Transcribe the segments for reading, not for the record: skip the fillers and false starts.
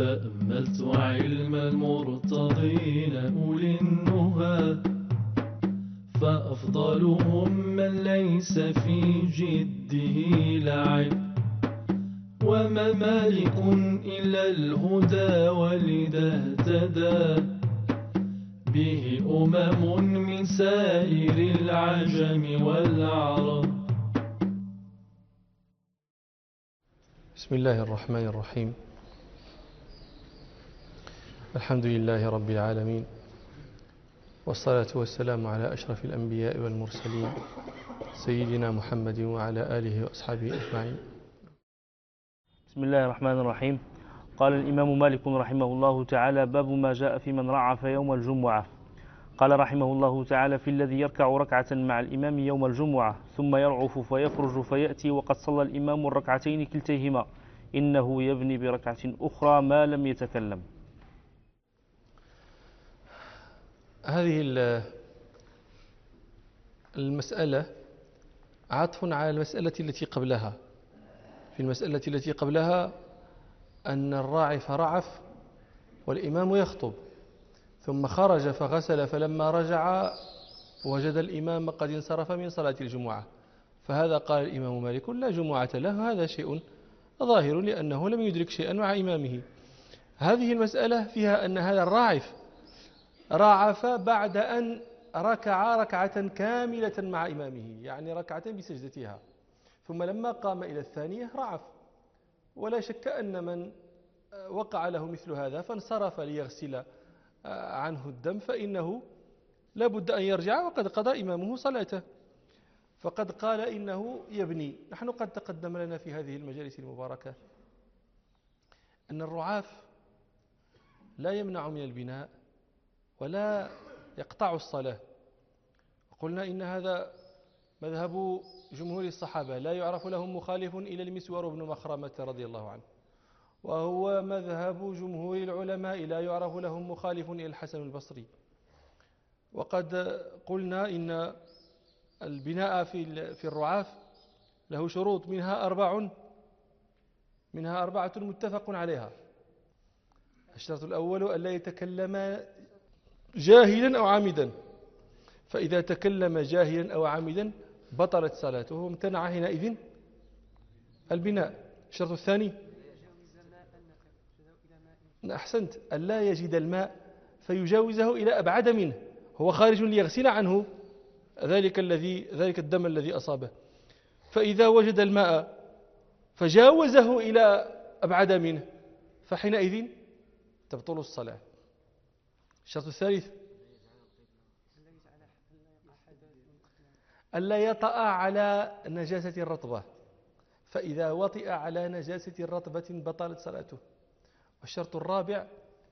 تأملت علم المرتضين أولي النهى، فأفضلهم من ليس في جده لعب، وما مالك إلا الهدى ولذا اهتدى به من سائر العجم والعرب. بسم الله الرحمن الرحيم. الحمد لله رب العالمين، والصلاة والسلام على أشرف الأنبياء والمرسلين سيدنا محمد وعلى آله وأصحابه أجمعين. بسم الله الرحمن الرحيم. قال الإمام مالك رحمه الله تعالى: باب ما جاء في من رعف يوم الجمعة. قال رحمه الله تعالى: في الذي يركع ركعة مع الإمام يوم الجمعة ثم يرعف فيفرج فيأتي وقد صلى الإمام الركعتين كلتيهما، إنه يبني بركعة أخرى ما لم يتكلم. هذه المسألة عطف على المسألة التي قبلها. في المسألة التي قبلها أن الراعف رعف والإمام يخطب، ثم خرج فغسل، فلما رجع وجد الإمام قد انصرف من صلاة الجمعة، فهذا قال الإمام مالك لا جمعة له، هذا شيء ظاهر لأنه لم يدرك شيئا مع إمامه. هذه المسألة فيها أن هذا الراعف رعف بعد أن ركع ركعة كاملة مع إمامه، يعني ركعة بسجدتها، ثم لما قام إلى الثانية رعف. ولا شك أن من وقع له مثل هذا فانصرف ليغسل عنه الدم فإنه لابد أن يرجع وقد قضى إمامه صلاته، فقد قال إنه يبني. نحن قد تقدم لنا في هذه المجالس المباركة أن الرعاف لا يمنع من البناء ولا يقطع الصلاة. قلنا إن هذا مذهب جمهور الصحابة، لا يعرف لهم مخالف إلى المسور بن مخرمة رضي الله عنه، وهو مذهب جمهور العلماء، لا يعرف لهم مخالف إلى الحسن البصري. وقد قلنا إن البناء في الرعاف له شروط، منها أربعة متفق عليها. الشرط الأول ألا يتكلم جاهلا أو عامدا، فإذا تكلم جاهلا أو عامدا بطلت صلاته وامتنع حينئذ البناء. الشرط الثاني أحسنت، ألا يجد الماء فيجاوزه إلى أبعد منه، هو خارج ليغسل عنه ذلك الدم الذي أصابه، فإذا وجد الماء فجاوزه إلى أبعد منه فحينئذ تبطل الصلاة. الشرط الثالث ألا يطأ على نجاسة الرطبة، فإذا وطئ على نجاسة الرطبة بطلت صلاته. والشرط الرابع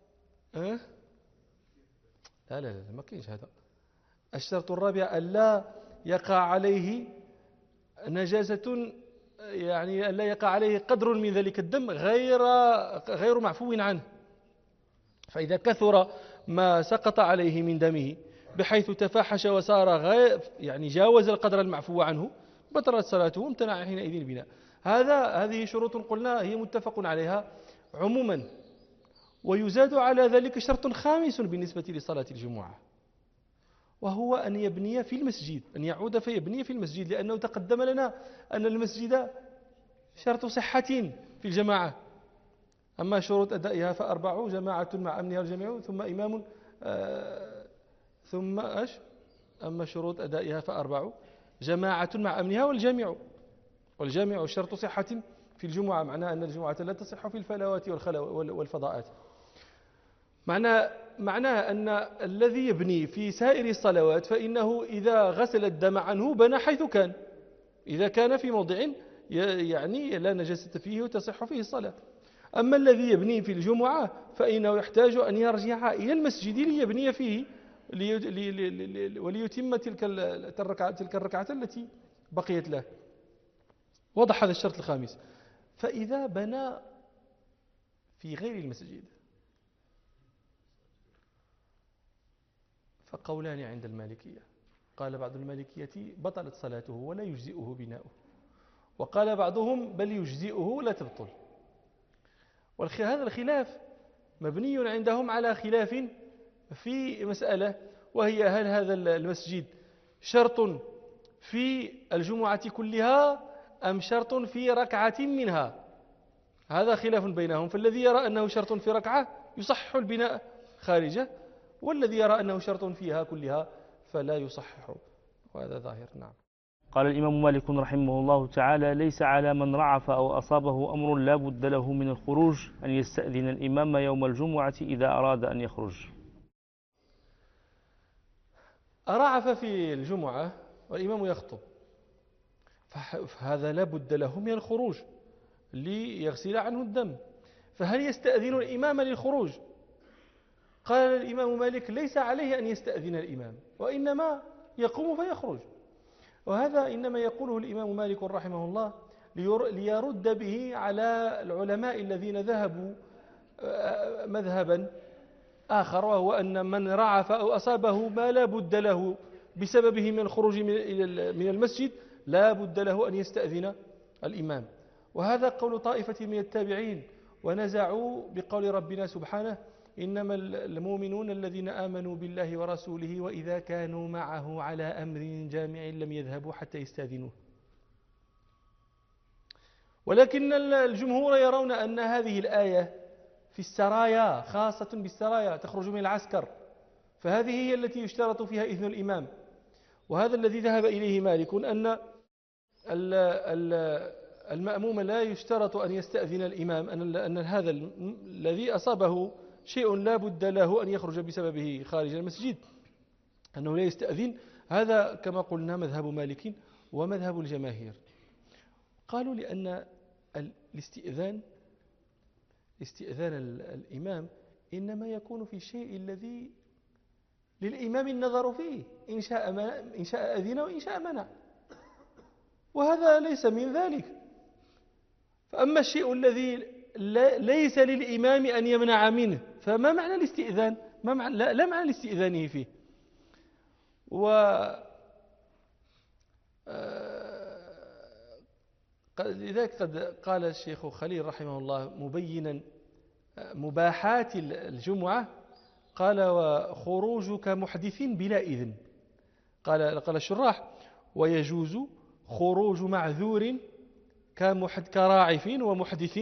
لا ما كاينش هذا. الشرط الرابع ألا يقع عليه نجاسة، يعني ألا يقع عليه قدر من ذلك الدم غير معفو عنه، فإذا كثر ما سقط عليه من دمه بحيث تفاحش وصار يعني جاوز القدر المعفو عنه بطلت صلاته وامتنع حينئذ البناء. هذه شروط قلنا هي متفق عليها عموما. ويزاد على ذلك شرط خامس بالنسبة لصلاة الجمعة، وهو أن يبني في المسجد، أن يعود فيبني في المسجد، لأنه تقدم لنا أن المسجد شرط صحة في الجماعة. أما شروط أدائها فأربع: جماعة مع أمنها الجميع ثم إمام ثم أما شروط أدائها فأربع: جماعة مع أمنها والجامع شرط صحة في الجمعة، معناه أن الجمعة لا تصح في الفلوات والفضاءات. معناه أن الذي يبني في سائر الصلوات فإنه إذا غسل الدم عنه بنى حيث كان، إذا كان في موضع يعني لا نجاسة فيه وتصح فيه الصلاة. أما الذي يبني في الجمعة فإنه يحتاج أن يرجع إلى المسجد ليبني فيه وليتم تلك الركعة التي بقيت له. وضح هذا الشرط الخامس. فإذا بنى في غير المسجد فقولان عند المالكية. قال بعض المالكية بطلت صلاته ولا يجزئه بناؤه، وقال بعضهم بل يجزئه لا تبطل. وهذا الخلاف مبني عندهم على خلاف في مسألة، وهي هل هذا المسجد شرط في الجمعة كلها أم شرط في ركعة منها؟ هذا خلاف بينهم، فالذي يرى أنه شرط في ركعة يصحح البناء خارجه، والذي يرى أنه شرط فيها كلها فلا يصحح، وهذا ظاهر. نعم. قال الإمام مالك رحمه الله تعالى: ليس على من رعف أو أصابه أمر لا بد له من الخروج أن يستأذن الإمام يوم الجمعة إذا أراد أن يخرج. رعف في الجمعة والإمام يخطب، فهذا لا بد له من الخروج ليغسل عنه الدم، فهل يستأذن الإمام للخروج؟ قال الإمام مالك: ليس عليه أن يستأذن الإمام، وإنما يقوم فيخرج. وهذا إنما يقوله الإمام مالك رحمه الله ليرد به على العلماء الذين ذهبوا مذهبا آخر، وهو أن من رعف أو أصابه ما لا بد له بسببه من الخروج من المسجد لا بد له أن يستأذن الإمام. وهذا قول طائفة من التابعين، ونزعوا بقول ربنا سبحانه: إنما المؤمنون الذين آمنوا بالله ورسوله وإذا كانوا معه على أمر جامع لم يذهبوا حتى يستأذنوه. ولكن الجمهور يرون أن هذه الآية في السرايا، خاصة بالسرايا، تخرج من العسكر، فهذه هي التي يشترط فيها إذن الإمام. وهذا الذي ذهب إليه مالك، أن المأموم لا يشترط أن يستأذن الإمام، أن هذا الذي أصابه شيء لا بد له أن يخرج بسببه خارج المسجد أنه لا يستأذن. هذا كما قلنا مذهب مالك ومذهب الجماهير. قالوا لأن استئذان الإمام إنما يكون في الشيء الذي للإمام النظر فيه، إن شاء أذن وإن شاء منع، وهذا ليس من ذلك. فأما الشيء الذي ليس للإمام أن يمنع منه فما معنى الاستئذان؟ لا معنى لاستئذانه فيه. لذلك قد قال الشيخ خليل رحمه الله مبينا مباحات الجمعة، قال: وخروجك محدث بلا إذن. قال الشراح: ويجوز خروج معذور كراعف ومحدث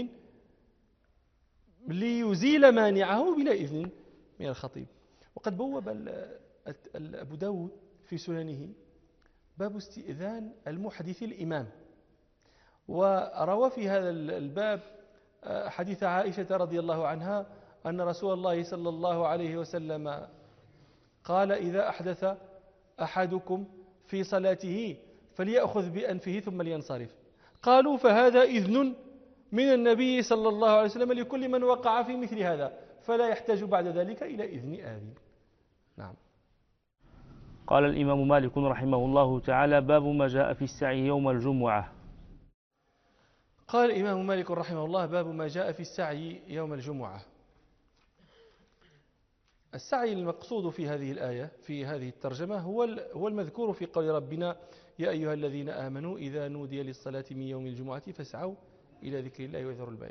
ليزيل مانعه بلا إذن من الخطيب. وقد بوب أبو داود في سننه باب استئذان المحدث الإمام، وروى في هذا الباب حديث عائشة رضي الله عنها أن رسول الله صلى الله عليه وسلم قال: إذا أحدث أحدكم في صلاته فليأخذ بأنفه ثم لينصرف. قالوا: فهذا إذن من النبي صلى الله عليه وسلم لكل من وقع في مثل هذا، فلا يحتاج بعد ذلك إلى إذن آذن. نعم. قال الإمام مالك رحمه الله تعالى: باب ما جاء في السعي يوم الجمعة. قال الإمام مالك رحمه الله: باب ما جاء في السعي يوم الجمعة. السعي المقصود في هذه الآية في هذه الترجمة هو المذكور في قول ربنا: يا أيها الذين آمنوا إذا نودي للصلاة من يوم الجمعة فاسعوا إلى ذكر الله وذروا البيع.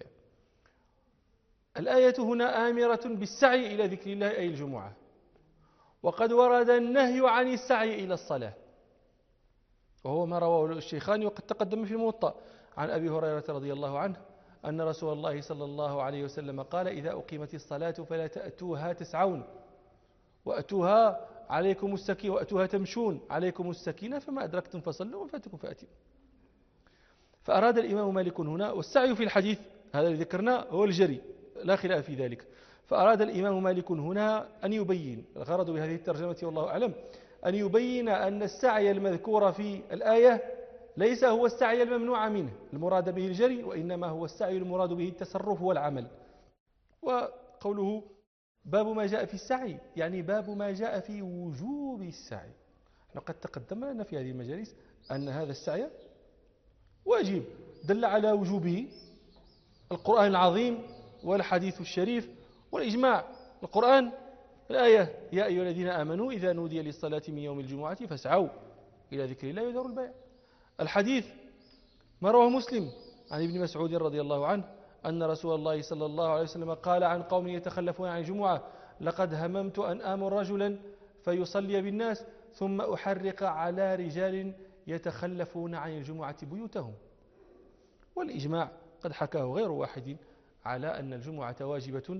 الآية هنا آمرة بالسعي إلى ذكر الله أي الجمعة، وقد ورد النهي عن السعي إلى الصلاة، وهو ما رواه الشيخان وقد تقدم في الموطأ عن أبي هريرة رضي الله عنه أن رسول الله صلى الله عليه وسلم قال: إذا أقيمت الصلاة فلا تأتوها تسعون وأتوها عليكم السكينة وأتوها تمشون عليكم السكينة، فما أدركتم فصلوا وما فاتكم فأتموا. فأراد الإمام مالك هنا، والسعي في الحديث هذا الذي ذكرناه هو الجري لا خلاف في ذلك، فأراد الإمام مالك هنا أن يبين، الغرض بهذه الترجمة والله أعلم، أن يبين أن السعي المذكور في الآية ليس هو السعي الممنوع منه المراد به الجري، وإنما هو السعي المراد به التصرف والعمل. وقوله باب ما جاء في السعي يعني باب ما جاء في وجوب السعي. نحن قد تقدم لنا في هذه المجالس أن هذا السعي واجب، دل على وجوبه القرآن العظيم والحديث الشريف والإجماع. القرآن الآية: يا أيها الذين آمنوا إذا نودي للصلاة من يوم الجمعة فاسعوا إلى ذكر الله وذروا البيع. الحديث ما رواه مسلم عن ابن مسعود رضي الله عنه أن رسول الله صلى الله عليه وسلم قال عن قوم يتخلفون عن الجمعة: لقد هممت أن آمر رجلا فيصلي بالناس ثم أحرق على رجال يتخلفون عن الجمعة بيوتهم. والإجماع قد حكاه غير واحد على أن الجمعة واجبة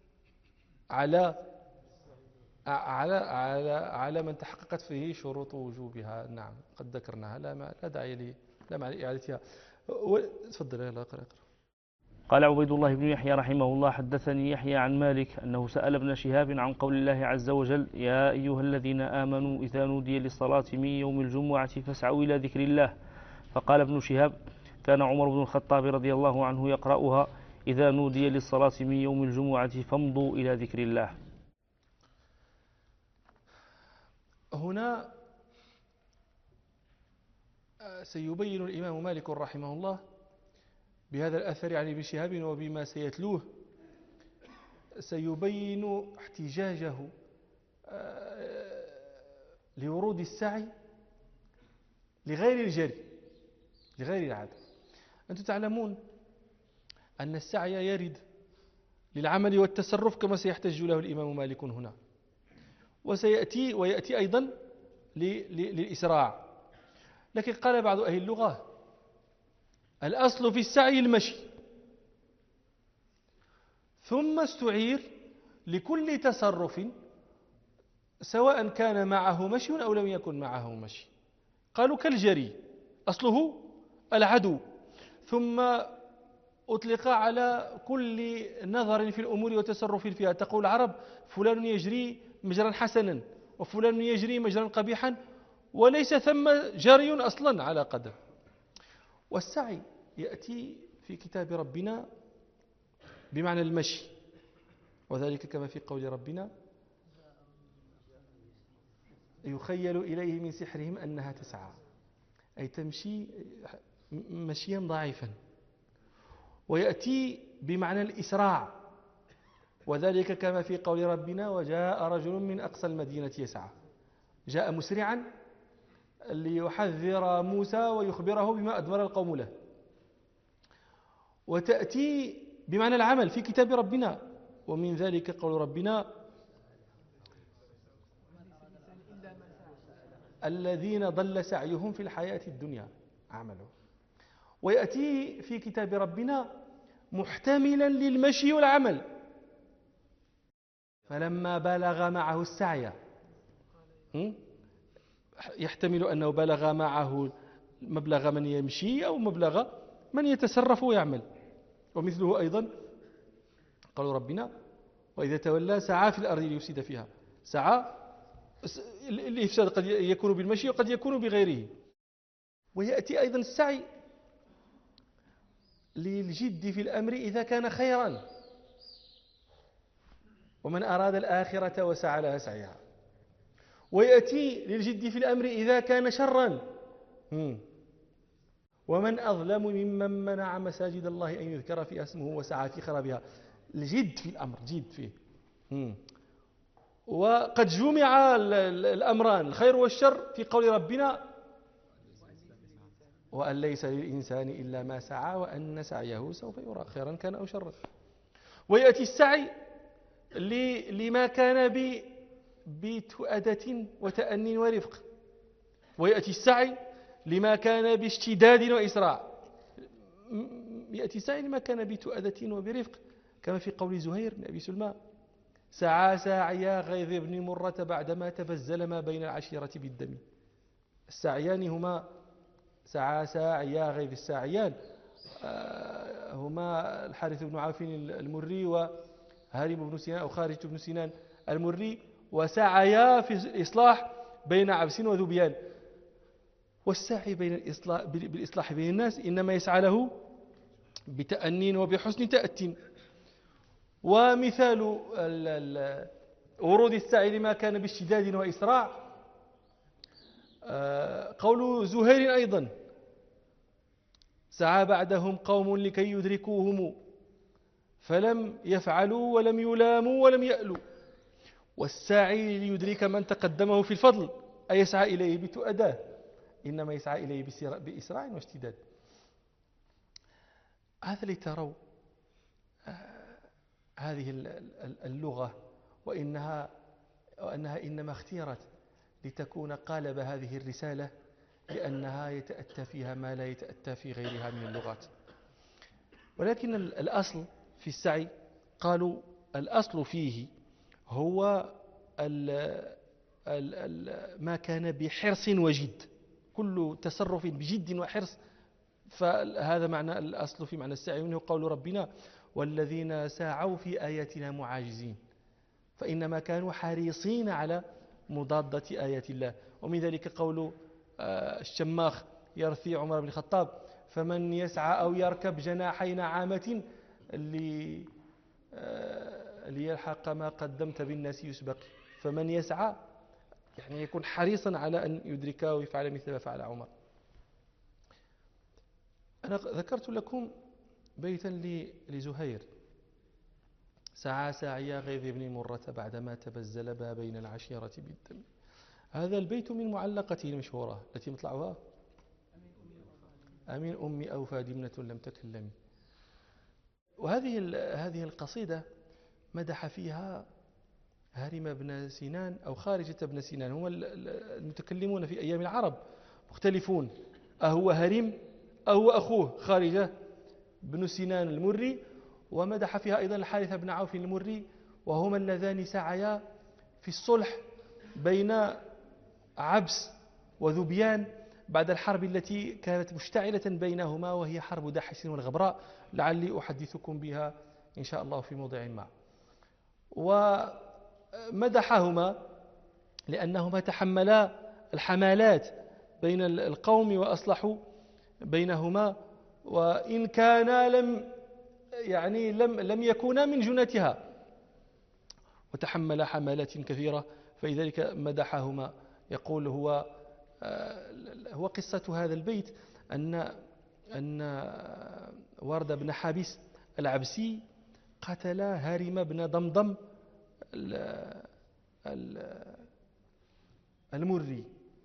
على من تحققت فيه شروط وجوبها. نعم قد ذكرناها، لا داعي لا معنى لإعادتها. تفضل يلا اقرأ. قال عبيد الله بن يحيى رحمه الله: حدثني يحيى عن مالك أنه سأل ابن شهاب عن قول الله عز وجل: يا أيها الذين آمنوا إذا نودي للصلاة من يوم الجمعة فاسعوا إلى ذكر الله. فقال ابن شهاب: كان عمر بن الخطاب رضي الله عنه يقرأها: إذا نودي للصلاة من يوم الجمعة فامضوا إلى ذكر الله. هنا سيبين الإمام مالك رحمه الله بهذا الأثر عن ابن شهاب وبما سيتلوه سيبين احتجاجه لورود السعي لغير الجري، لغير العادة. أنتم تعلمون أن السعي يرد للعمل والتصرف كما سيحتج له الإمام مالك هنا، ويأتي أيضا للإسراع. لكن قال بعض أهل اللغة: الأصل في السعي المشي، ثم استعير لكل تصرف سواء كان معه مشي أو لم يكن معه مشي. قالوا كالجري أصله العدو، ثم أطلق على كل نظر في الأمور وتصرف فيها. تقول العرب: فلان يجري مجرا حسنا وفلان يجري مجرا قبيحا، وليس ثم جري أصلا على قدم. والسعي يأتي في كتاب ربنا بمعنى المشي، وذلك كما في قول ربنا: يخيل إليه من سحرهم أنها تسعى، أي تمشي مشيا ضعيفا. ويأتي بمعنى الإسراع، وذلك كما في قول ربنا: وجاء رجل من أقصى المدينة يسعى. جاء مسرعا ليحذر موسى ويخبره بما أدمر القوم له. وتأتي بمعنى العمل في كتاب ربنا، ومن ذلك قول ربنا: الذين ضل سعيهم في الحياة الدنيا عمله. ويأتي في كتاب ربنا محتملا للمشي والعمل: فلما بلغ معه السعي، يحتمل أنه بلغ معه مبلغ من يمشي أو مبلغ من يتصرف ويعمل. ومثله أيضا قالوا ربنا: وإذا تولى سعى في الأرض ليفسد فيها. سعى الإفساد قد يكون بالمشي وقد يكون بغيره. ويأتي أيضا السعي للجد في الأمر إذا كان خيرا: ومن أراد الآخرة وسعى لها سعيها. ويأتي للجد في الأمر إذا كان شرا: ومن أظلم ممن منع مساجد الله أن يذكر فيها اسمه وسعى في خرابها. الجد في الأمر، جد فيه. وقد جمع الأمران الخير والشر في قول ربنا: وأن ليس للإنسان إلا ما سعى وأن سعيه سوف يرى خيرا كان أو شرا. ويأتي السعي لما كان بتؤدة وتأني ورفق. ويأتي السعي لما كان باشتداد وإسراع. يأتي السعي لما كان بتؤدة وبرفق كما في قول زهير بن أبي سلمى: سعى ساعيا غيظ بن مرة بعدما تبزل ما بين العشيرة بالدم. الساعيان هما سعى ساعيا غيظ الساعيان هما الحارث بن عوف المري وهارم بن سنان أو خارج بن سنان المري، وسعيا في الإصلاح بين عبس وذبيان. والسعي بالإصلاح بين الناس إنما يسعى له بتأنين وبحسن تأتين. ومثال ورود السعي لما كان باشتداد وإسراع قول زهير أيضا: سعى بعدهم قوم لكي يدركوهم فلم يفعلوا ولم يلاموا ولم يألوا. والساعي ليدرك من تقدمه في الفضل أي يسعى إليه بتؤداه، إنما يسعى إليه بإسراع واشتداد. هذا لتروا هذه اللغة وأنها إنما اختيرت لتكون قالب هذه الرسالة، لأنها يتأتى فيها ما لا يتأتى في غيرها من اللغات. ولكن الأصل في السعي قالوا الأصل فيه هو ما كان بحرص وجد، كل تصرف بجد وحرص، فهذا معنى الأصل في معنى السعي، منه قول ربنا والذين سعوا في آياتنا معاجزين، فإنما كانوا حريصين على مضادة آيات الله. ومن ذلك قول الشماخ يرثي عمر بن الخطاب فمن يسعى أو يركب جناحي نعامة ليلحق ما قدمت بالناس يسبق. فمن يسعى يعني يكون حريصا على أن يدركه ويفعل مثل ما فعل عمر. أنا ذكرت لكم بيتا لزهير: سعى ساعي غيظ بن مرة بعدما تبزل ما بين العشيرة بالدم. هذا البيت من معلقته المشهورة التي مطلعها أمين أمي أوفى دمنة لم تكلمي. وهذه القصيدة مدح فيها هارم بن سنان أو خارجة بن سنان. هم المتكلمون في أيام العرب مختلفون، أهو هارم أهو أخوه خارجة بن سنان المري. ومدح فيها أيضا الحارث بن عوف المري، وهما اللذان سعيا في الصلح بين عبس وذبيان بعد الحرب التي كانت مشتعلة بينهما، وهي حرب داحس والغبراء، لعلي أحدثكم بها إن شاء الله في موضع ما. ومدحهما لأنهما تحملا الحمالات بين القوم وأصلحوا بينهما، وإن كانا لم يكونا من جنتها، وتحمل حملات كثيرة. فلذلك مدحهما. يقول هو قصة هذا البيت أن ورد بن حابس العبسي قتل هارم بن ضمضم المري،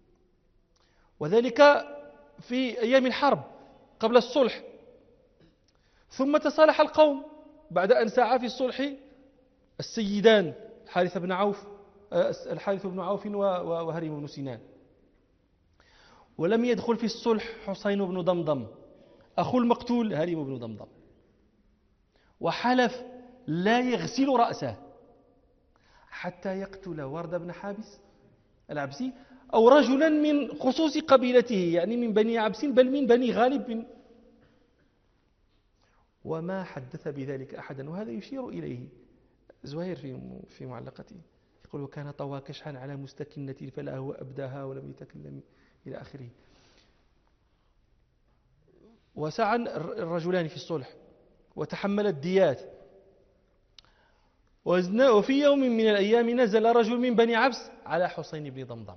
وذلك في أيام الحرب قبل الصلح. ثم تصالح القوم بعد أن سعى في الصلح السيدان الحارث بن عوف وهرم بن سنان، ولم يدخل في الصلح حسين بن ضمضم أخو المقتول هرم بن ضمضم، وحلف لا يغسل رأسه حتى يقتل ورد بن حابس العبسي أو رجلا من خصوص قبيلته، يعني من بني عبس بل من بني غالب. وما حدث بذلك أحدا. وهذا يشير إليه زهير في معلقته، يقول وكان طوى كشحا على مستكنة فلا هو أبداها ولم يتكلم إلى آخره. وسعى الرجلان في الصلح وتحمل الديات. وفي يوم من الأيام نزل رجل من بني عبس على حسين بن ضمضم،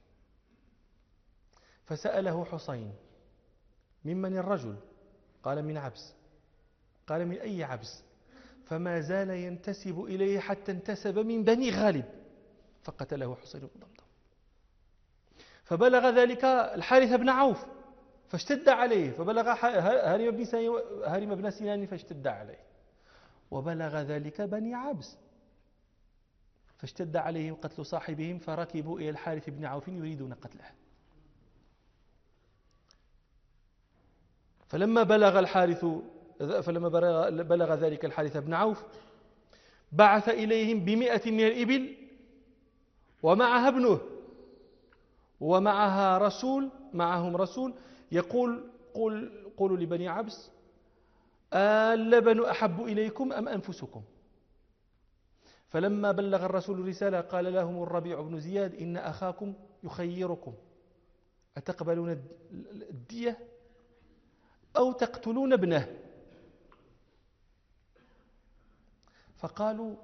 فسأله حسين ممن الرجل؟ قال من عبس. قال من أي عبس؟ فما زال ينتسب إليه حتى انتسب من بني غالب، فقتله حسين بن ضمضم. فبلغ ذلك الحارث بن عوف فاشتد عليه، فبلغ هارم بن سنان فاشتد عليه، وبلغ ذلك بني عبس فاشتد عليهم قتل صاحبهم، فركبوا إلى الحارث بن عوف يريدون قتله. فلما بلغ ذلك الحارث بن عوف بعث إليهم 100 من الإبل ومعها ابنه معهم رسول يقول قولوا لبني عبس اللبن أحب إليكم أم أنفسكم؟ فلما بلغ الرسول الرسالة قال لهم الربيع بن زياد إن أخاكم يخيركم أتقبلون الدية أو تقتلون ابنه؟ فقالوا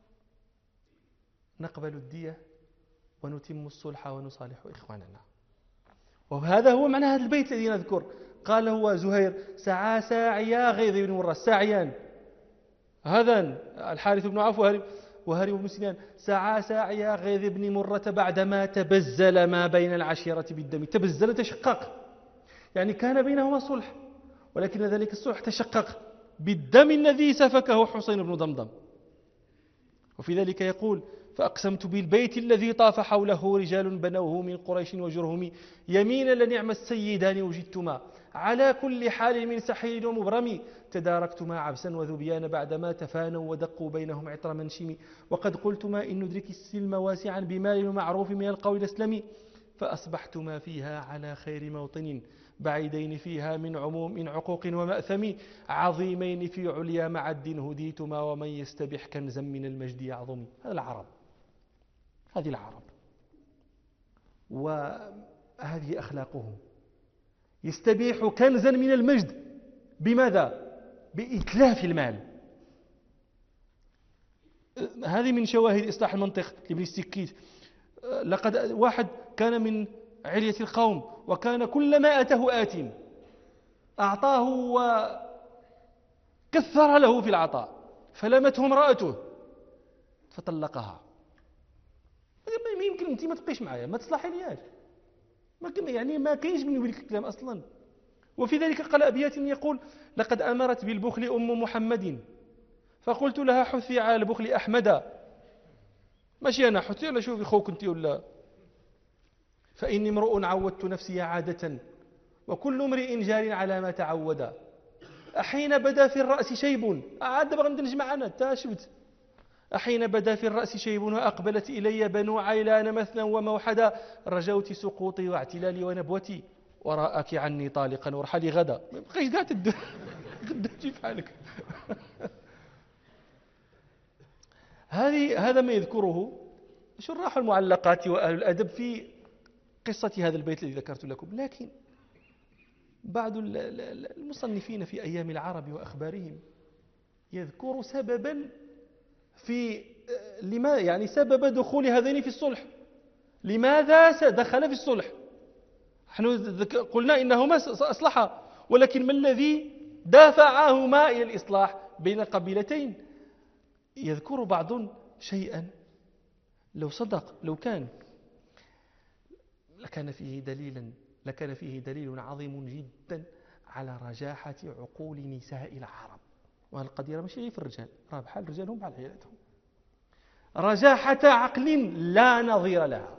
نقبل الدية ونتم الصلح ونصالح إخواننا. وهذا هو معنى هذا البيت الذي نذكر. قال هو زهير سعى ساعيا غيظ بن مرة، الساعيان هذان الحارث بن عوف وهرم بن سنان، سعى ساعيا غيظ بن مرة بعدما تبزل ما بين العشيرة بالدم. تبزل تشقق، يعني كان بينهما صلح ولكن ذلك الصلح تشقق بالدم الذي سفكه حسين بن ضمضم. وفي ذلك يقول: فأقسمت بالبيت الذي طاف حوله رجال بنوه من قريش وجرهم، يمينا لنعم السيدان وجدتما، على كل حال من سحير ومبرم، تداركتما عبسا وذبيان بعدما تفانوا ودقوا بينهم عطر منشم، وقد قلتما إن ندرك السلم واسعا بمال ومعروف من القول الأسلم، فأصبحتما فيها على خير موطن، بعيدين فيها من عقوق ومأثم، عظيمين في عليا معد هديتما، ومن يستبح كنزا من المجد يعظم. هذا العرب، هذه العرب، وهذه أخلاقهم. يستبيح كنزا من المجد بماذا؟ بإتلاف المال. هذه من شواهد إصلاح المنطق لابن السكيت. لقد واحد كان من علية القوم، وكان كلما أتاه آت أعطاه وكثر له في العطاء، فلمته امرأته فطلقها. ما يمكن أنت ما تبقيش معايا، ما تصلحي لياش، يعني ما كاينش من ذلك الكلام أصلا. وفي ذلك قال أبيات يقول: لقد أمرت بالبخل أم محمد، فقلت لها حثي على البخل أحمدا. ماشي أنا حثي ولا شوفي خوك أنت ولا. فإني امرؤ عودت نفسي عادة، وكل امرئ جار على ما تعود. أحين بدا في الرأس شيب، عاد بغا ندنج معنا تاشبت. أحين بدا في الرأس شيب وأقبلت إلي بنو عيلان مثنى وموحدا، رجوت سقوطي واعتلالي ونبوتي، وراءك عني طالقا ورحلي غدا. ما بقيش قاعد غدا تجي في حالك. هذا ما يذكره شراح المعلقات وأهل الأدب في قصة هذا البيت الذي ذكرت لكم. لكن بعض المصنفين في أيام العرب وأخبارهم يذكر سببا في لما يعني سبب دخول هذين في الصلح. لماذا دخل في الصلح؟ نحن قلنا إنهما أصلحا، ولكن ما الذي دافعهما إلى الإصلاح بين القبيلتين؟ يذكر بعض شيئا لو صدق، لو كان لكان فيه دليل عظيم جدا على رجاحة عقول نساء العرب. وهذه القضية ماشي في الرجال، راه بحال رجالهم بحال عيالاتهم، رجاحة عقل لا نظير لها.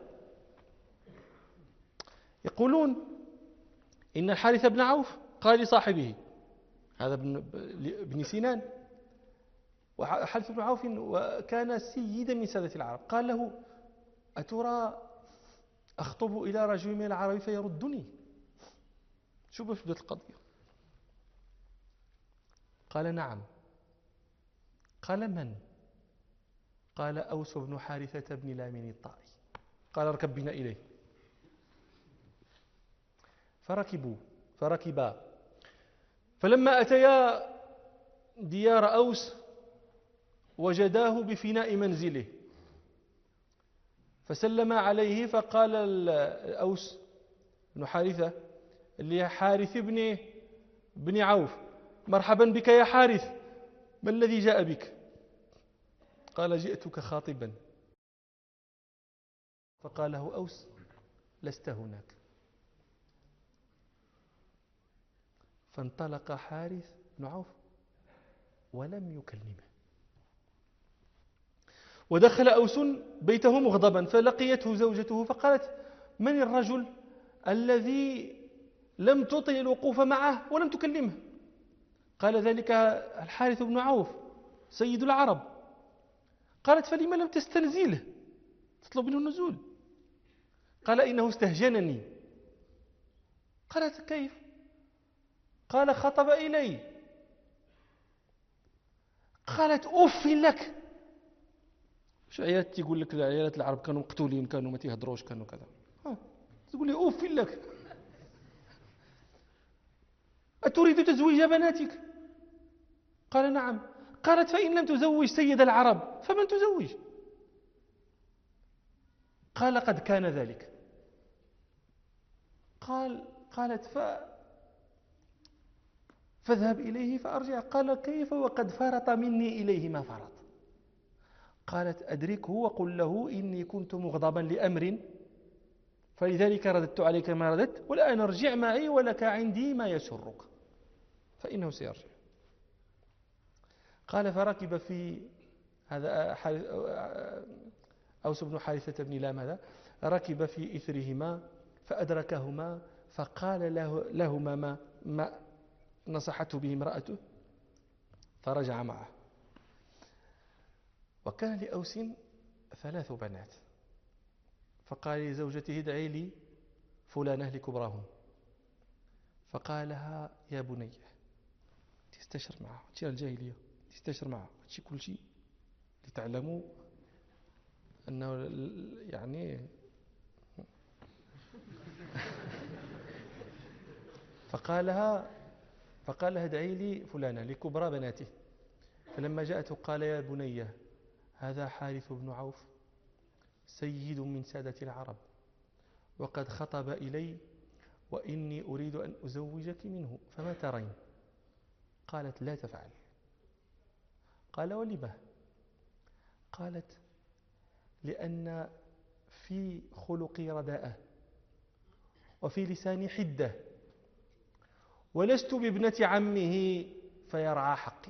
يقولون إن الحارث بن عوف قال لصاحبه، هذا ابن سنان، وحارث بن عوف وكان سيدا من سادة العرب، قال له: أترى أخطب إلى رجل من العرب فيردني؟ شوف باش بدأت القضية. قال: نعم. قال: من؟ قال: أوس بن حارثة بن لامين الطائي. قال: اركب بنا إليه. فركبا، فلما أتيا ديار أوس وجداه بفناء منزله، فسلم عليه، فقال أوس بن حارثة لحارث بن عوف: مرحبا بك يا حارث، ما الذي جاء بك؟ قال: جئتك خاطبا. فقال له أوس: لست هناك. فانطلق حارث بن عوف ولم يكلمه. ودخل أوس بيته مغضبا، فلقيته زوجته فقالت: من الرجل الذي لم تطل الوقوف معه ولم تكلمه؟ قال: ذلك الحارث بن عوف سيد العرب. قالت: فلما لم تستنزله تطلب منه النزول؟ قال: إنه استهجنني. قالت: كيف؟ قال: خطب إلي. قالت: أف لك. شو عيالات تقول لك؟ عيالات العرب كانوا مقتولين، كانوا ما تيهضروش، كانوا كذا. تقول لي أف لك، أتريد تزويج بناتك؟ قال: نعم. قالت: فإن لم تزوج سيد العرب فمن تزوج؟ قال: قد كان ذلك. قالت: فاذهب إليه فأرجع. قال: كيف وقد فرط مني إليه ما فرط؟ قالت: أدركه وقل له إني كنت مغضبا لأمر، فلذلك رددت عليك ما رددت، والآن ارجع معي ولك عندي ما يسرك، فإنه سيرجع. قال فركب في هذا أوس بن حارثة بن لام هذا، ركب في إثرهما فأدركهما فقال لهما ما نصحته به امرأته فرجع معه. وكان لأوس 3 بنات، فقال لزوجته ادعي لي فلانة لكبراهم، فقال لها يا بني تستشر معه، تشير الجاهلية تستشر معه هادشي كل شيء لتعلموا أنه يعني فقال لها ادعي لي فلانة لكبرى بناته. فلما جاءته قال يا بني هذا حارث بن عوف سيد من سادة العرب وقد خطب إلي وإني أريد أن أزوجك منه فما ترين؟ قالت لا تفعل. قال ولما؟ قالت لأن في خلقي رداءة وفي لساني حدة ولست بابنة عمه فيرعى حقي،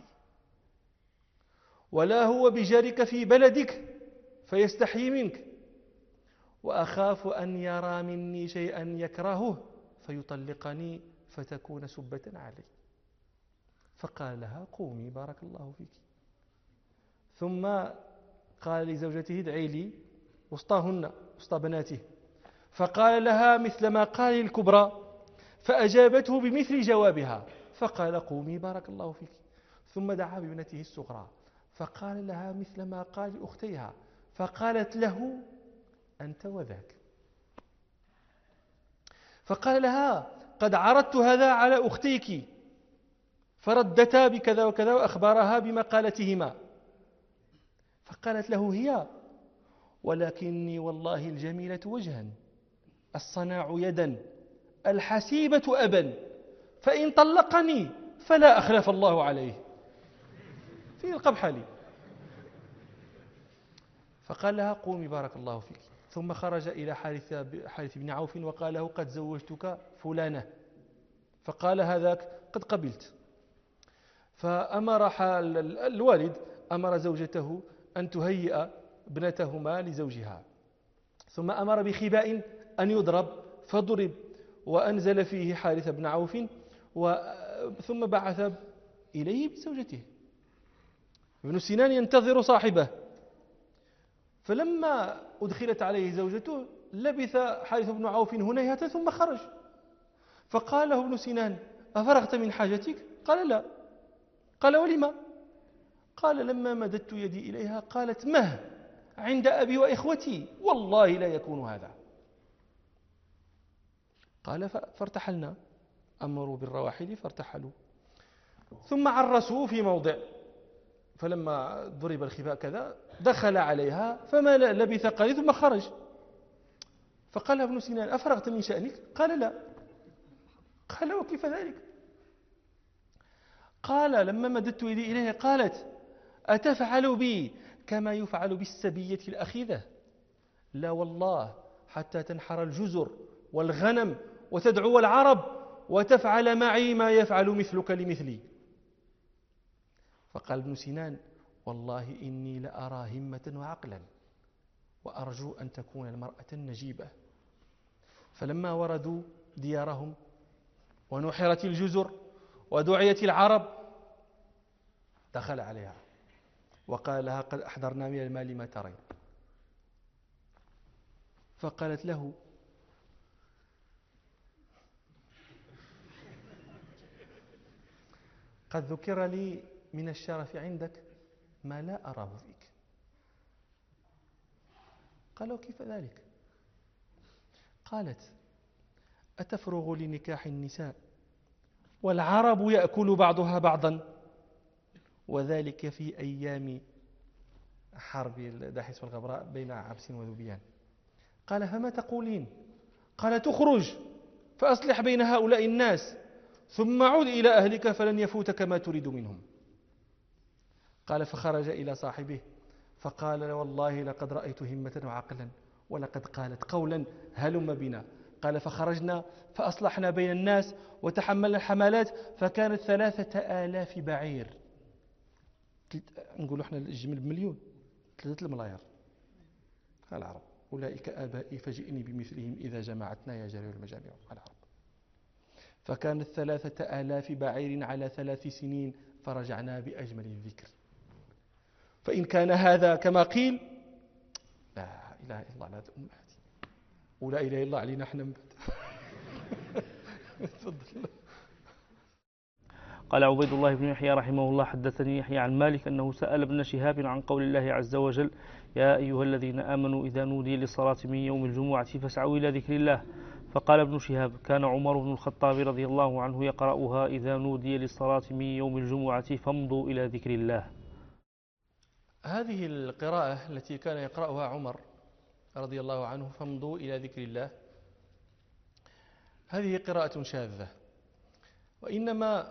ولا هو بجارك في بلدك فيستحيي منك، وأخاف أن يرى مني شيئا يكرهه فيطلقني فتكون سبة علي. فقال لها قومي بارك الله فيك. ثم قال لزوجته ادعي لي وسطاهن وسط بناته، فقال لها مثل ما قال الكبرى فأجابته بمثل جوابها، فقال قومي بارك الله فيك. ثم دعا بابنته الصغرى فقال لها مثل ما قال لأختيها، فقالت له أنت وذاك. فقال لها قد عرضت هذا على أختيك فردتا بكذا وكذا وأخبرها بمقالتهما. فقالت له هي ولكني والله الجميلة وجها الصناع يدا الحسيبة أبا فإن طلقني فلا أخلف الله عليه في القبح لي. فقال لها قومي بارك الله فيك. ثم خرج إلى حارث بن عوف وقال له قد زوجتك فلانة، فقال هذاك قد قبلت. فأمر الوالد أمر زوجته أن تهيئ ابنتهما لزوجها، ثم أمر بخباء أن يضرب فضرب وأنزل فيه حارث بن عوف ثم بعث إليه بزوجته. ابن سنان ينتظر صاحبه، فلما أدخلت عليه زوجته لبث حارث بن عوف هنيهة ثم خرج. فقال له ابن سنان أفرغت من حاجتك؟ قال لا. قال ولما؟ قال لما مددت يدي إليها قالت مه عند أبي وإخوتي والله لا يكون هذا. قال فارتحلنا، أمروا بالرواحل فارتحلوا، ثم عرسوا في موضع، فلما ضرب الخباء كذا دخل عليها فما لبث قليل ثم خرج. فقال ابن سنان أفرغت من شأنك؟ قال لا. قال وكيف ذلك؟ قال لما مددت يدي إليها قالت أتفعل بي كما يفعل بالسبية الأخيذة؟ لا والله حتى تنحر الجزر والغنم وتدعو العرب وتفعل معي ما يفعل مثلك لمثلي. فقال ابن سنان والله إني لأرى همة وعقلا وأرجو أن تكون المرأة نجيبة. فلما وردوا ديارهم ونحرت الجزر ودعيت العرب دخل عليها وقال لها قد أحضرنا من المال ما ترين. فقالت له قد ذكر لي من الشرف عندك ما لا أراه فيك. قالوا كيف ذلك؟ قالت أتفرغ لنكاح النساء والعرب يأكل بعضها بعضا وذلك في أيام حرب داحس والغبراء بين عبس وذبيان. قال فما تقولين؟ قال تخرج فأصلح بين هؤلاء الناس ثم عد إلى أهلك فلن يفوتك ما تريد منهم. قال فخرج إلى صاحبه فقال والله لقد رأيت همة وعقلا ولقد قالت قولا هلم بنا. قال فخرجنا فأصلحنا بين الناس وتحملنا الحملات فكانت 3000 بعير نقولوا احنا الجمل بمليون 3 الملاير. العرب أولئك آبائي فجئني بمثلهم إذا جمعتنا يا جرير المجامع. العرب. فكانت 3000 بعير على 3 سنين فرجعنا بأجمل الذكر. فإن كان هذا كما قيل لا إله إلا الله على هذه الأمة هذه، ولا إله إلا الله علينا احنا من بعد. تفضل. قال عبيد الله بن يحيى رحمه الله حدثني يحيى عن مالك أنه سأل ابن شهاب عن قول الله عز وجل يا أيها الذين آمنوا إذا نودي للصلاة من يوم الجمعة فاسعوا إلى ذكر الله. فقال ابن شهاب كان عمر بن الخطاب رضي الله عنه يقرأها إذا نودي للصلاة من يوم الجمعة فامضوا إلى ذكر الله. هذه القراءة التي كان يقرأها عمر رضي الله عنه فامضوا إلى ذكر الله، هذه قراءة شاذة، وإنما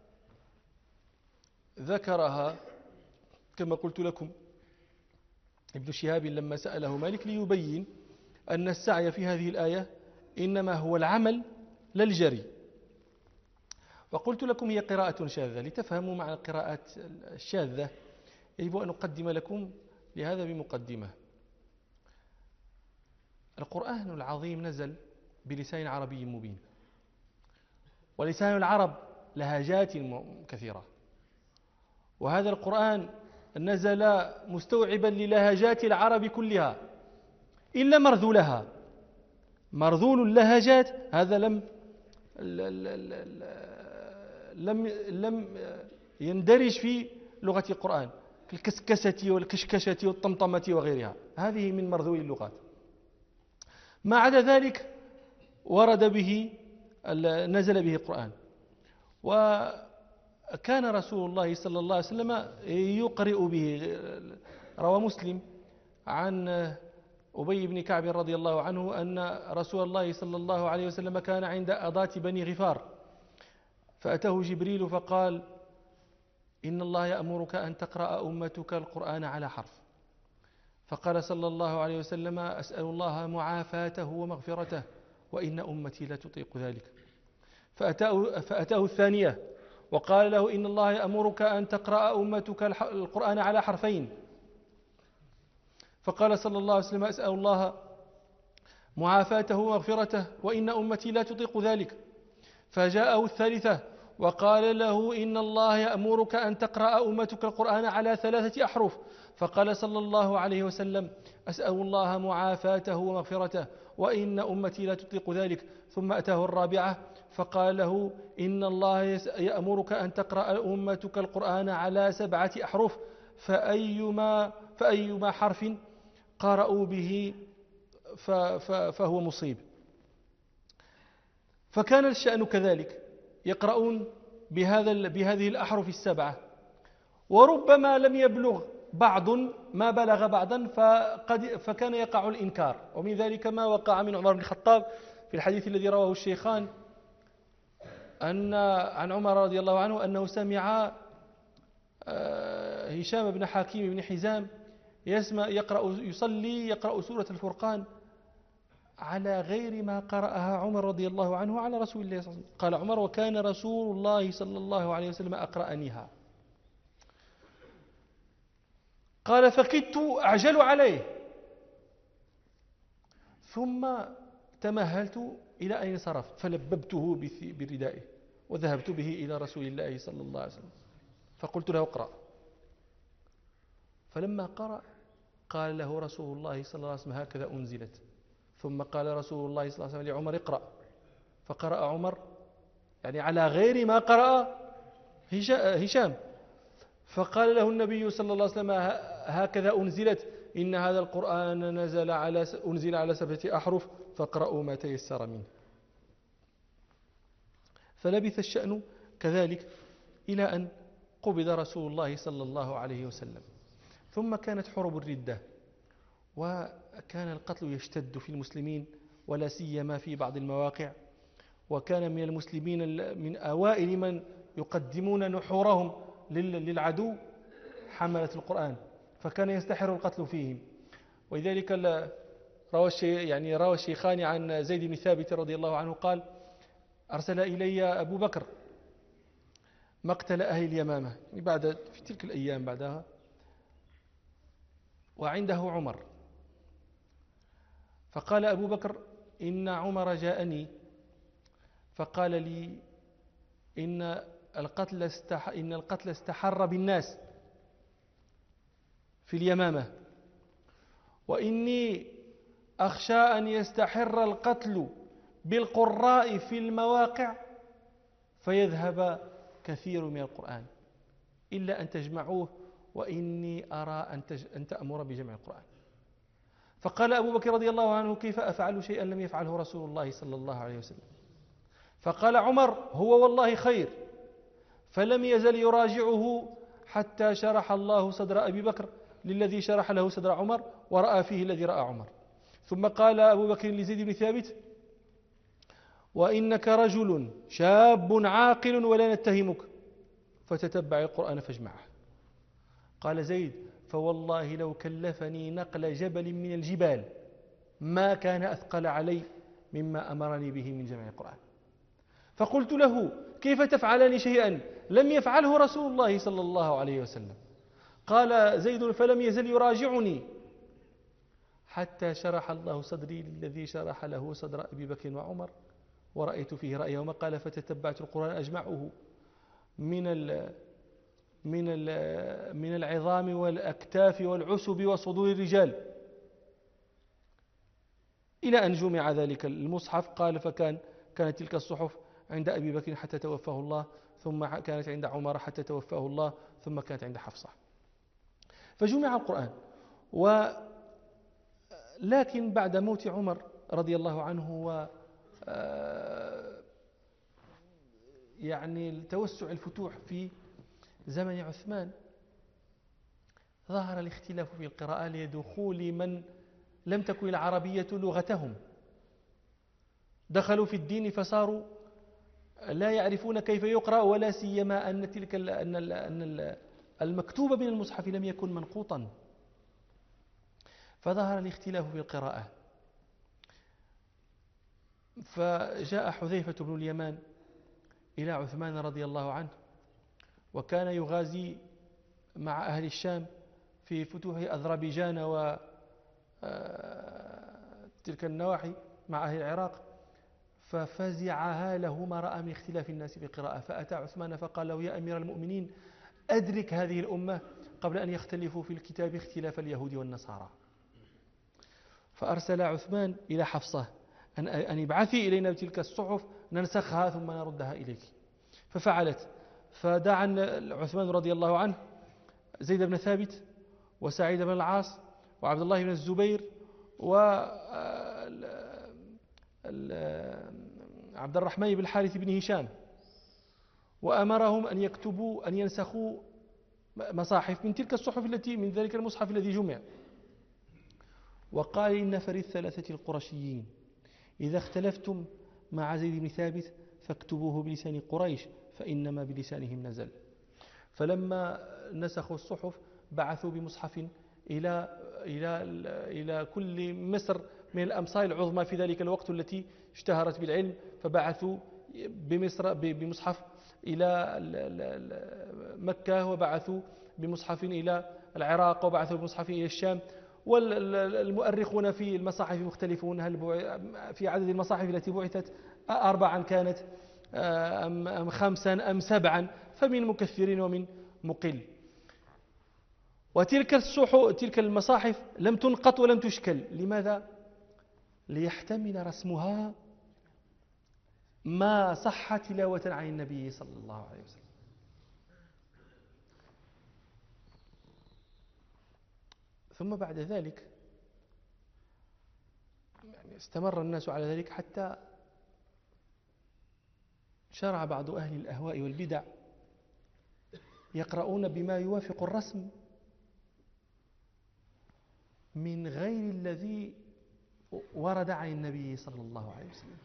ذكرها كما قلت لكم ابن شهاب لما سأله مالك ليبين أن السعي في هذه الآية إنما هو العمل لا الجري. وقلت لكم هي قراءة شاذة. لتفهموا معنى القراءات الشاذة يجب أن أقدم لكم لهذا بمقدمة. القرآن العظيم نزل بلسان عربي مبين، ولسان العرب لهجات كثيرة، وهذا القرآن نزل مستوعبا للهجات العرب كلها إلا مرذولها. مرذول اللهجات هذا لم يندرج في لغة القرآن كالكسكسة والكشكشة والطمطمة وغيرها، هذه من مرذول اللغات. ما عدا ذلك ورد به نزل به القرآن. وكان رسول الله صلى الله عليه وسلم يقرئ به. روى مسلم عن أبي بن كعب رضي الله عنه أن رسول الله صلى الله عليه وسلم كان عند أضاة بني غفار، فأتاه جبريل فقال إن الله يأمرك أن تقرأ أمتك القرآن على حرف. فقال صلى الله عليه وسلم أسأل الله معافاته ومغفرته وإن أمتي لا تطيق ذلك. فأتاه الثانية وقال له إن الله يأمرك أن تقرأ أمتك القرآن على حرفين. فقال صلى الله عليه وسلم أسأل الله معافاته ومغفرته وإن أمتي لا تطيق ذلك. فجاءه الثالثة وقال له إن الله يأمرك أن تقرأ أمتك القرآن على 3 أحرف. فقال صلى الله عليه وسلم أسأل الله معافاته ومغفرته وإن أمتي لا تطيق ذلك. ثم أتاه الرابعة فقال له إن الله يأمرك أن تقرأ أمتك القرآن على 7 أحرف فأيما حرف قرأوا به فهو مصيب. فكان الشأن كذلك، يقرؤون بهذه الأحرف 7، وربما لم يبلغ بعض ما بلغ بعضا فكان يقع الإنكار. ومن ذلك ما وقع من عمر بن الخطاب في الحديث الذي رواه الشيخان عن عمر رضي الله عنه أنه سمع هشام بن حكيم بن حزام يقرأ سورة الفرقان على غير ما قرأها عمر رضي الله عنه على رسول الله صلى الله عليه وسلم. قال عمر وكان رسول الله صلى الله عليه وسلم أقرأنيها. قال فكدت أعجل عليه ثم تمهلت إلى أن انصرف فلببته بردائه وذهبت به إلى رسول الله صلى الله عليه وسلم فقلت له اقرأ. فلما قرأ قال له رسول الله صلى الله عليه وسلم هكذا أنزلت. ثم قال رسول الله صلى الله عليه وسلم لعمر اقرأ. فقرأ عمر يعني على غير ما قرأ هشام. فقال له النبي صلى الله عليه وسلم هكذا أنزلت إن هذا القرآن أنزل على 7 أحرف فاقرأوا ما تيسر منه. فلبث الشأن كذلك إلى أن قبض رسول الله صلى الله عليه وسلم. ثم كانت حروب الردة وكان القتل يشتد في المسلمين ولا سيما في بعض المواقع، وكان من المسلمين من أوائل من يقدمون نحورهم للعدو حملة القرآن، فكان يستحر القتل فيهم. ولذلك روى الشيخان عن زيد بن ثابت رضي الله عنه قال أرسل إلي أبو بكر مقتل أهل اليمامة بعد في تلك الأيام بعدها، وعنده عمر. فقال أبو بكر: إن عمر جاءني فقال لي إن القتل استحر بالناس في اليمامة، وإني أخشى أن يستحر القتل بالقراء في المواقع فيذهب كثير من القرآن إلا أن تجمعوه، وإني أرى أن تأمر بجمع القرآن. فقال أبو بكر رضي الله عنه: كيف أفعل شيئا لم يفعله رسول الله صلى الله عليه وسلم؟ فقال عمر: هو والله خير. فلم يزل يراجعه حتى شرح الله صدر أبي بكر للذي شرح له صدر عمر، ورأى فيه الذي رأى عمر. ثم قال أبو بكر لزيد بن ثابت: وإنك رجل شاب عاقل ولا نتهمك، فتتبع القرآن فاجمعه. قال زيد: فوالله لو كلفني نقل جبل من الجبال ما كان أثقل علي مما أمرني به من جمع القرآن. فقلت له: كيف تفعلان شيئا لم يفعله رسول الله صلى الله عليه وسلم؟ قال زيد: فلم يزل يراجعني حتى شرح الله صدري للذي شرح له صدر أبي بكر وعمر، ورأيت فيه رأيهما. قال: فتتبعت القرآن أجمعه من العظام والأكتاف والعسب وصدور الرجال إلى أن جمع ذلك المصحف. قال: كانت تلك الصحف عند أبي بكر حتى توفاه الله، ثم كانت عند عمر حتى توفاه الله، ثم كانت عند حفصة. فجمع القرآن. لكن بعد موت عمر رضي الله عنه يعني توسع الفتوح في زمن عثمان، ظهر الاختلاف في القراءة لدخول من لم تكن العربية لغتهم، دخلوا في الدين فصاروا لا يعرفون كيف يقرأ، ولا سيما أن المكتوب من المصحف لم يكن منقوطا، فظهر الاختلاف في القراءة. فجاء حذيفة بن اليمان إلى عثمان رضي الله عنه، وكان يغازي مع أهل الشام في فتوح أذربيجان وتلك النواحي مع أهل العراق، ففزعها له ما رأى من اختلاف الناس في القراءة. فأتى عثمان فقال له: يا أمير المؤمنين، أدرك هذه الأمة قبل أن يختلفوا في الكتاب اختلاف اليهود والنصارى. فأرسل عثمان إلى حفصة أن ابعثي إلينا بتلك الصحف ننسخها ثم نردها إليك. ففعلت، فدعا عثمان رضي الله عنه زيد بن ثابت وسعيد بن العاص وعبد الله بن الزبير وعبد الرحمن بن الحارث بن هشام، وأمرهم أن يكتبوا أن ينسخوا مصاحف من تلك الصحف من ذلك المصحف الذي جمع. وقال: إن فريد ثلاثة القرشيين إذا اختلفتم مع زيد بن ثابت فاكتبوه بلسان قريش فإنما بلسانهم نزل. فلما نسخوا الصحف بعثوا بمصحف إلى كل مصر من الأمصار العظمى في ذلك الوقت التي اشتهرت بالعلم، فبعثوا بمصحف إلى مكة، وبعثوا بمصحف إلى العراق، وبعثوا بمصحف إلى الشام. والمؤرخون في المصاحف مختلفون، هل في عدد المصاحف التي بعثت 4 كانت أم 5 أم 7، فمن مكثرين ومن مقل. وتلك المصاحف لم تنقط ولم تشكل. لماذا؟ ليحتمل رسمها ما صح تلاوة عن النبي صلى الله عليه وسلم. ثم بعد ذلك يعني استمر الناس على ذلك حتى شرع بعض أهل الأهواء والبدع يقرؤون بما يوافق الرسم من غير الذي ورد عن النبي صلى الله عليه وسلم.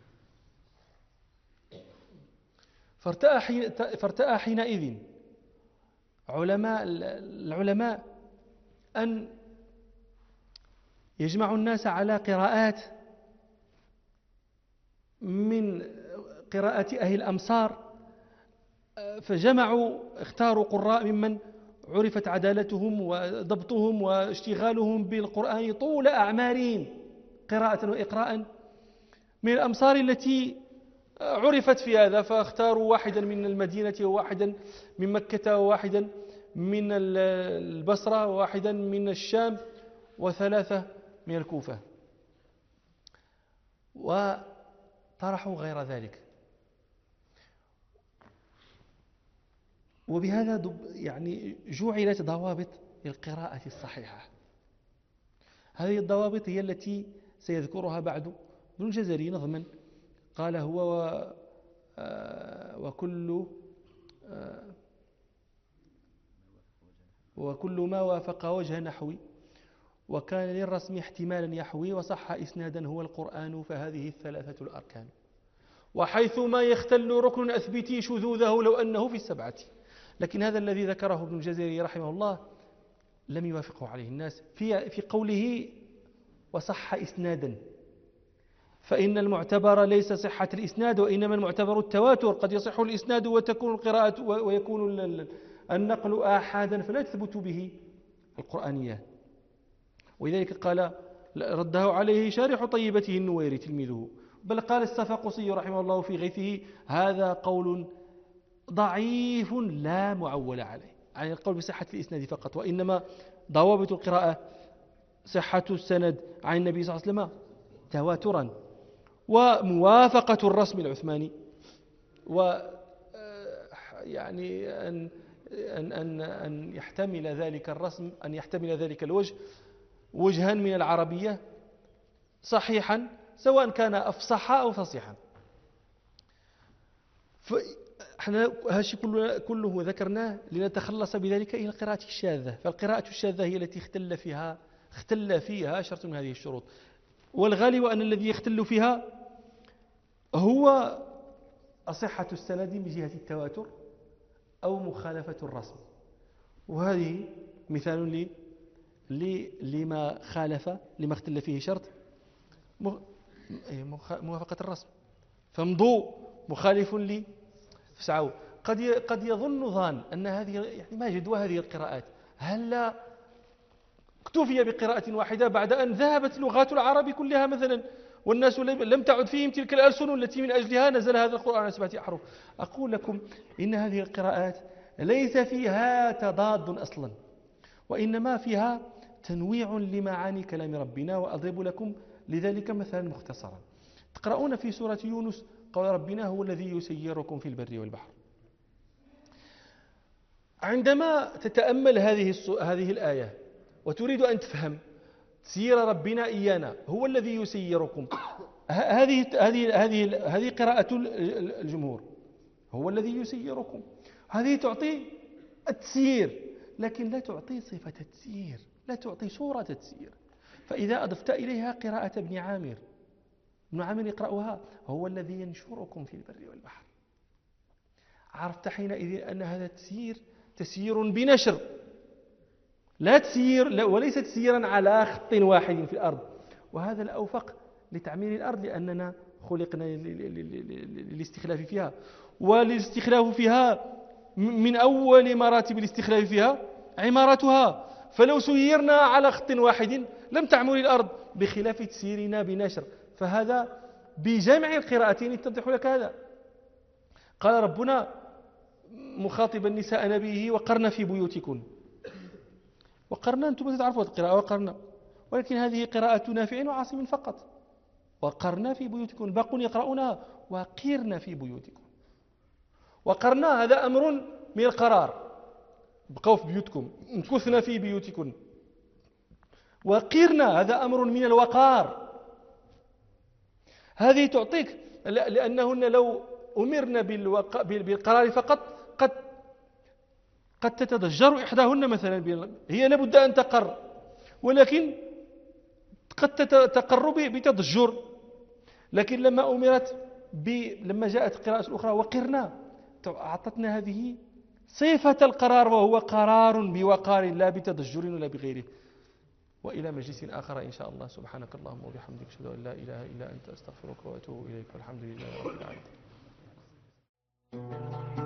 فارتأى حينئذ العلماء أن يجمعوا الناس على قراءات من قراءة أهل الأمصار فجمعوا اختاروا قراء ممن عرفت عدالتهم وضبطهم واشتغالهم بالقرآن طول أعمارهم قراءة وإقراء من الأمصار التي عرفت في هذا، فاختاروا واحدا من المدينة وواحدا من مكة وواحدا من البصرة وواحدا من الشام وثلاثة من الكوفة، وطرحوا غير ذلك. وبهذا يعني جعلت ضوابط للقراءة الصحيحة. هذه الضوابط هي التي سيذكرها بعد ابن الجزري نظما، قال هو وكل ما وافق وجه نحوي وكان للرسم احتمالا يحوي وصح إسنادا هو القرآن فهذه الثلاثة الأركان، وحيثما يختل ركن أثبتي شذوذه لو أنه في السبعة. لكن هذا الذي ذكره ابن الجزري رحمه الله لم يوافقه عليه الناس في قوله وصح إسنادا، فإن المعتبر ليس صحة الإسناد وإنما المعتبر التواتر، قد يصح الإسناد وتكون القراءة ويكون النقل آحادا فلا تثبت به القرآنيات. ولذلك قال رده عليه شارح طيبته النويري تلميذه، بل قال السفقسي رحمه الله في غيثه هذا قول ضعيف لا معول عليه، يعني القول بصحة الإسناد فقط، وإنما ضوابط القراءة صحة السند عن النبي صلى الله عليه وسلم تواترا وموافقة الرسم العثماني، و يعني أن يحتمل ذلك الرسم، أن يحتمل ذلك الوجه وجها من العربية صحيحا سواء كان أفصح أو فصيحا. فإحنا هذا كله ذكرناه لنتخلص بذلك إلى القراءة الشاذة. فالقراءة الشاذة هي التي اختل فيها شرط من هذه الشروط، والغالب أن الذي يختل فيها هو صحة السند من جهة التواتر أو مخالفة الرسم. وهذه مثال لما اختل فيه شرط موافقة الرسم، فامضوا مخالف لي فسعوا. قد يظن ظان أن هذه يعني ما جدوى هذه القراءات، هل لا اكتفي بقراءة واحدة بعد أن ذهبت لغات العرب كلها مثلا والناس لم تعد فيهم تلك الألسن التي من أجلها نزل هذا القرآن على 7 أحرف؟ أقول لكم إن هذه القراءات ليس فيها تضاد أصلا، وإنما فيها تنويع لمعاني كلام ربنا. وأضرب لكم لذلك مثلا مختصرا. تقرؤون في سورة يونس قول ربنا هو الذي يسيركم في البر والبحر. عندما تتأمل هذه الآية وتريد أن تفهم تسيير ربنا إيانا، هو الذي يسيركم، هذه قراءة الجمهور، هو الذي يسيركم، هذه تعطي التسيير لكن لا تعطي صفة التسيير، لا تعطي صورة التسيير. فإذا أضفت إليها قراءة ابن عامر يقرأها هو الذي ينشركم في البر والبحر، عرفت حينئذ أن هذا التسيير تسيير بنشر، لا تسيير وليس تسييرا على خط واحد في الأرض. وهذا الأوفق لتعمير الأرض لأننا خلقنا للاستخلاف فيها، والاستخلاف فيها من أول مراتب الاستخلاف فيها عمارتها. فلو سيرنا على خط واحد لم تعمر الأرض، بخلاف تسيرنا بنشر. فهذا بجمع القراءتين يتضح لك هذا. قال ربنا مخاطبا نساء نبيه وقرن في بيوتكن، وقرنا أنتم تعرفوا القراءة وقرنا، ولكن هذه قراءة نافع وعاصم فقط. وقرنا في بيوتكن، باقون يقرؤونها وقرنا في بيوتكن. وقرنا هذا أمر من القرار، بقوا في بيوتكم، امكثنا في بيوتكن. وقرنا هذا أمر من الوقار. هذه تعطيك لأنهن لو أمرنا بالقرار فقط قد تتضجر إحداهن مثلا، هي لابد أن تقر، ولكن قد تقر بتضجر. لكن لما أمرت لما جاءت القراءة الأخرى وقرنا، أعطتنا هذه صفة القرار، وهو قرار بوقار لا بتضجر ولا بغيره. وإلى مجلس آخر إن شاء الله. سبحانك اللهم وبحمدك أشهد أن لا إله إلا أنت أستغفرك وأتوب إليك، والحمد لله رب العالمين.